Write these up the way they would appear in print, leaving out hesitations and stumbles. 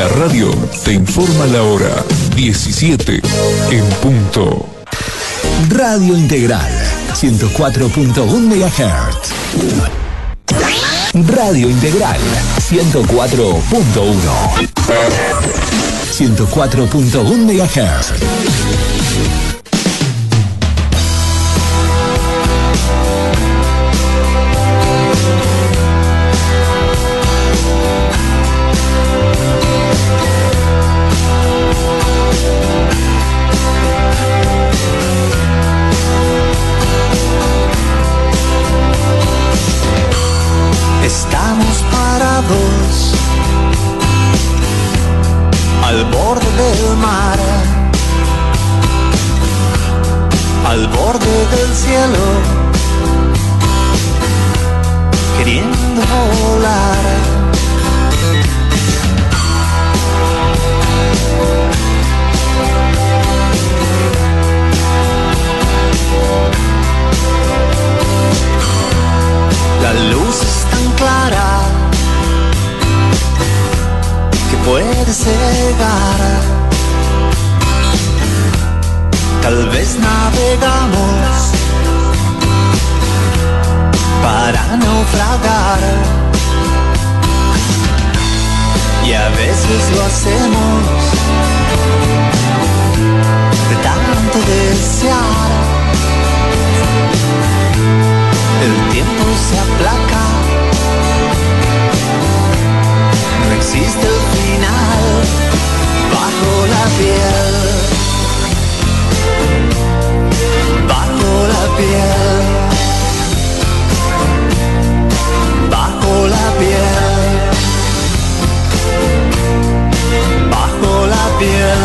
La radio te informa la hora 17 en punto. Radio Integral 104.1 MHz. Radio Integral 104.1. 104.1 MHz. Estamos parados al borde del mar, al borde del cielo, queriendo volar. La luz es tan clara que puede cegar. Tal vez navegamos para naufragar, y a veces lo hacemos de tanto desear. El tiempo se aplaca, no existe el final bajo la piel, bajo la piel, bajo la piel, bajo la piel.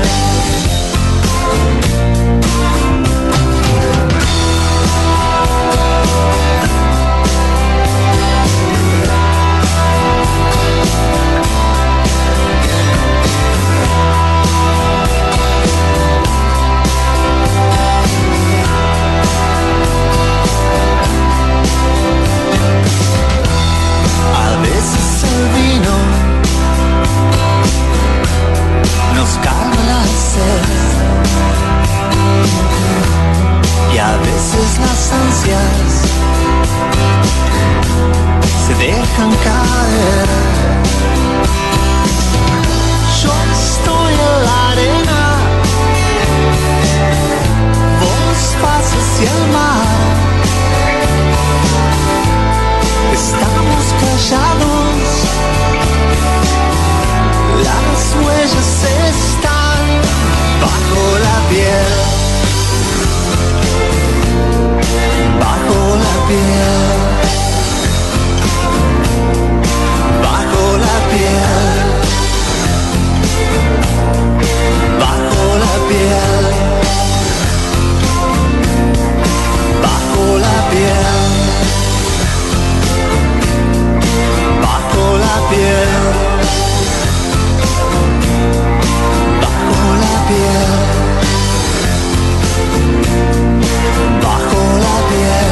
Nos calma la sed, y a veces las ansias se dejan caer. Yo estoy en la arena, vos vas hacia el mar. Estamos callados, las huellas están bajo la piel, bajo la piel, bajo la piel, bajo la piel, bajo la piel, bajo la piel. Bajo la piel.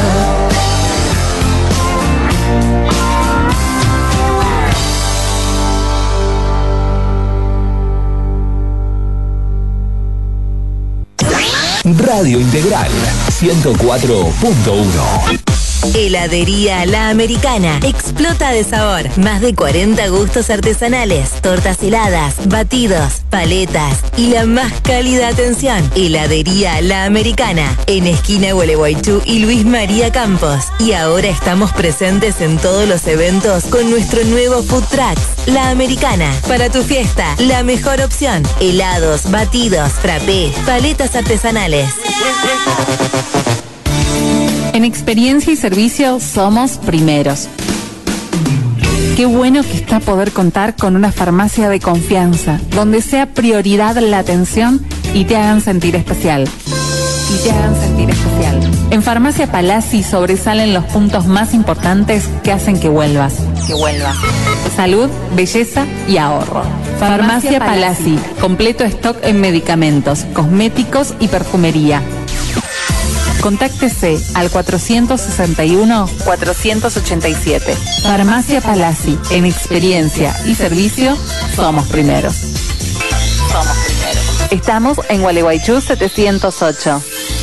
Radio Integral 104.1. Heladería La Americana. Explota de sabor. Más de 40 gustos artesanales, tortas heladas, batidos, paletas y la más cálida atención. Heladería La Americana. En esquina Gualeguaychú y Luis María Campos. Y ahora estamos presentes en todos los eventos con nuestro nuevo food truck. La Americana. Para tu fiesta, la mejor opción. Helados, batidos, frappé, paletas artesanales. En experiencia y servicio somos primeros. Qué bueno que está poder contar con una farmacia de confianza, donde sea prioridad la atención y te hagan sentir especial. En Farmacia Palazzi sobresalen los puntos más importantes que hacen que vuelvas. Salud, belleza y ahorro. Farmacia Palazzi, completo stock en medicamentos, cosméticos y perfumería. Contáctese al 461-487. Farmacia Palazzi, en experiencia y servicio, somos primeros. Somos primeros. Estamos en Gualeguaychú 708.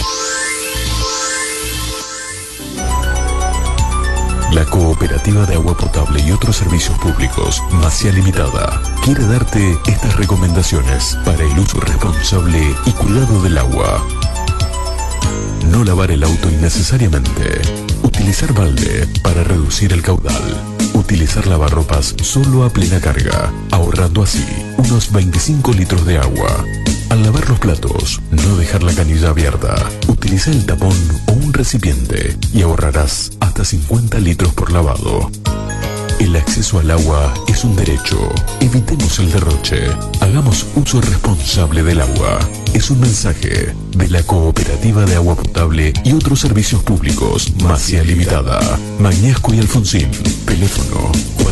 La Cooperativa de Agua Potable y otros servicios públicos, Masia Limitada, quiere darte estas recomendaciones para el uso responsable y cuidado del agua. No lavar el auto innecesariamente. Utilizar balde para reducir el caudal. Utilizar lavarropas solo a plena carga, ahorrando así unos 25 litros de agua. Al lavar los platos, no dejar la canilla abierta. Utiliza el tapón o un recipiente y ahorrarás hasta 50 litros por lavado. El acceso al agua es un derecho. Evitemos el derroche. Hagamos uso responsable del agua. Es un mensaje de la Cooperativa de Agua Potable y otros servicios públicos, Masia Limitada. Mañasco y Alfonsín. Teléfono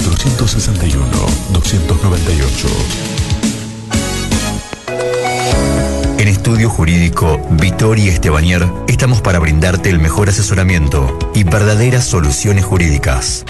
461-298. En Estudio Jurídico Vittori Estebanier estamos para brindarte el mejor asesoramiento y verdaderas soluciones jurídicas.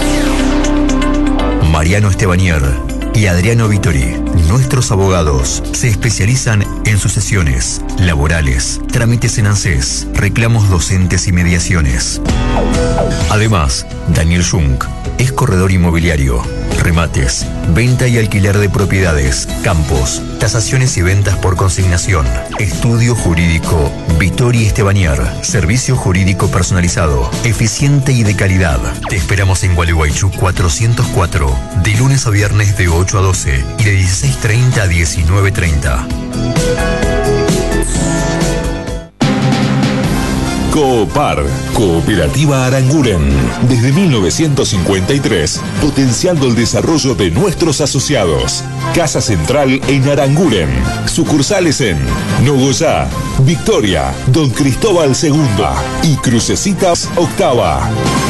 Mariano Estebanier y Adriano Vittori, nuestros abogados, se especializan en sucesiones, laborales, trámites en ANSES, reclamos docentes y mediaciones. Además, Daniel Jung es corredor inmobiliario, remates, venta y alquiler de propiedades, campos, tasaciones y ventas por consignación. Estudio Jurídico Vittori Estebanier, servicio jurídico personalizado, eficiente y de calidad. Te esperamos en Gualeguaychú 404, de lunes a viernes de 8 a 12 y de 16:30 a 19:30. Coopar, Cooperativa Aranguren. Desde 1953, potenciando el desarrollo de nuestros asociados. Casa Central en Aranguren. Sucursales en Nogoyá, Victoria, Don Cristóbal II y Crucecitas Octava.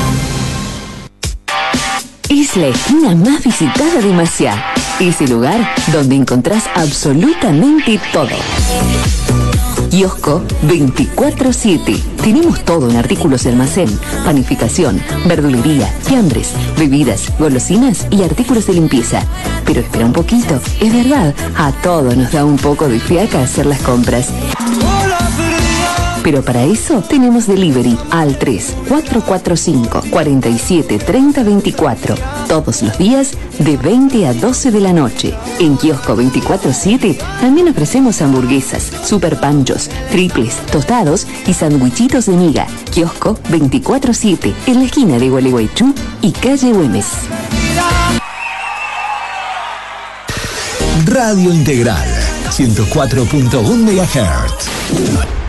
Es la esquina más visitada de Maciá. Es el lugar donde encontrás absolutamente todo. Kiosco 24/7. Tenemos todo en artículos de almacén, panificación, verdulería, fiambres, bebidas, golosinas y artículos de limpieza. Pero espera un poquito, es verdad, a todos nos da un poco de fiaca hacer las compras. Pero para eso tenemos delivery al 3445-473024. Todos los días de 20 a 12 de la noche. En Kiosco 24/7 también ofrecemos hamburguesas, super panchos, triples, tostados y sandwichitos de miga. Kiosco 24/7 en la esquina de Gualeguaychú y calle Güemes. Radio Integral 104.1 MHz.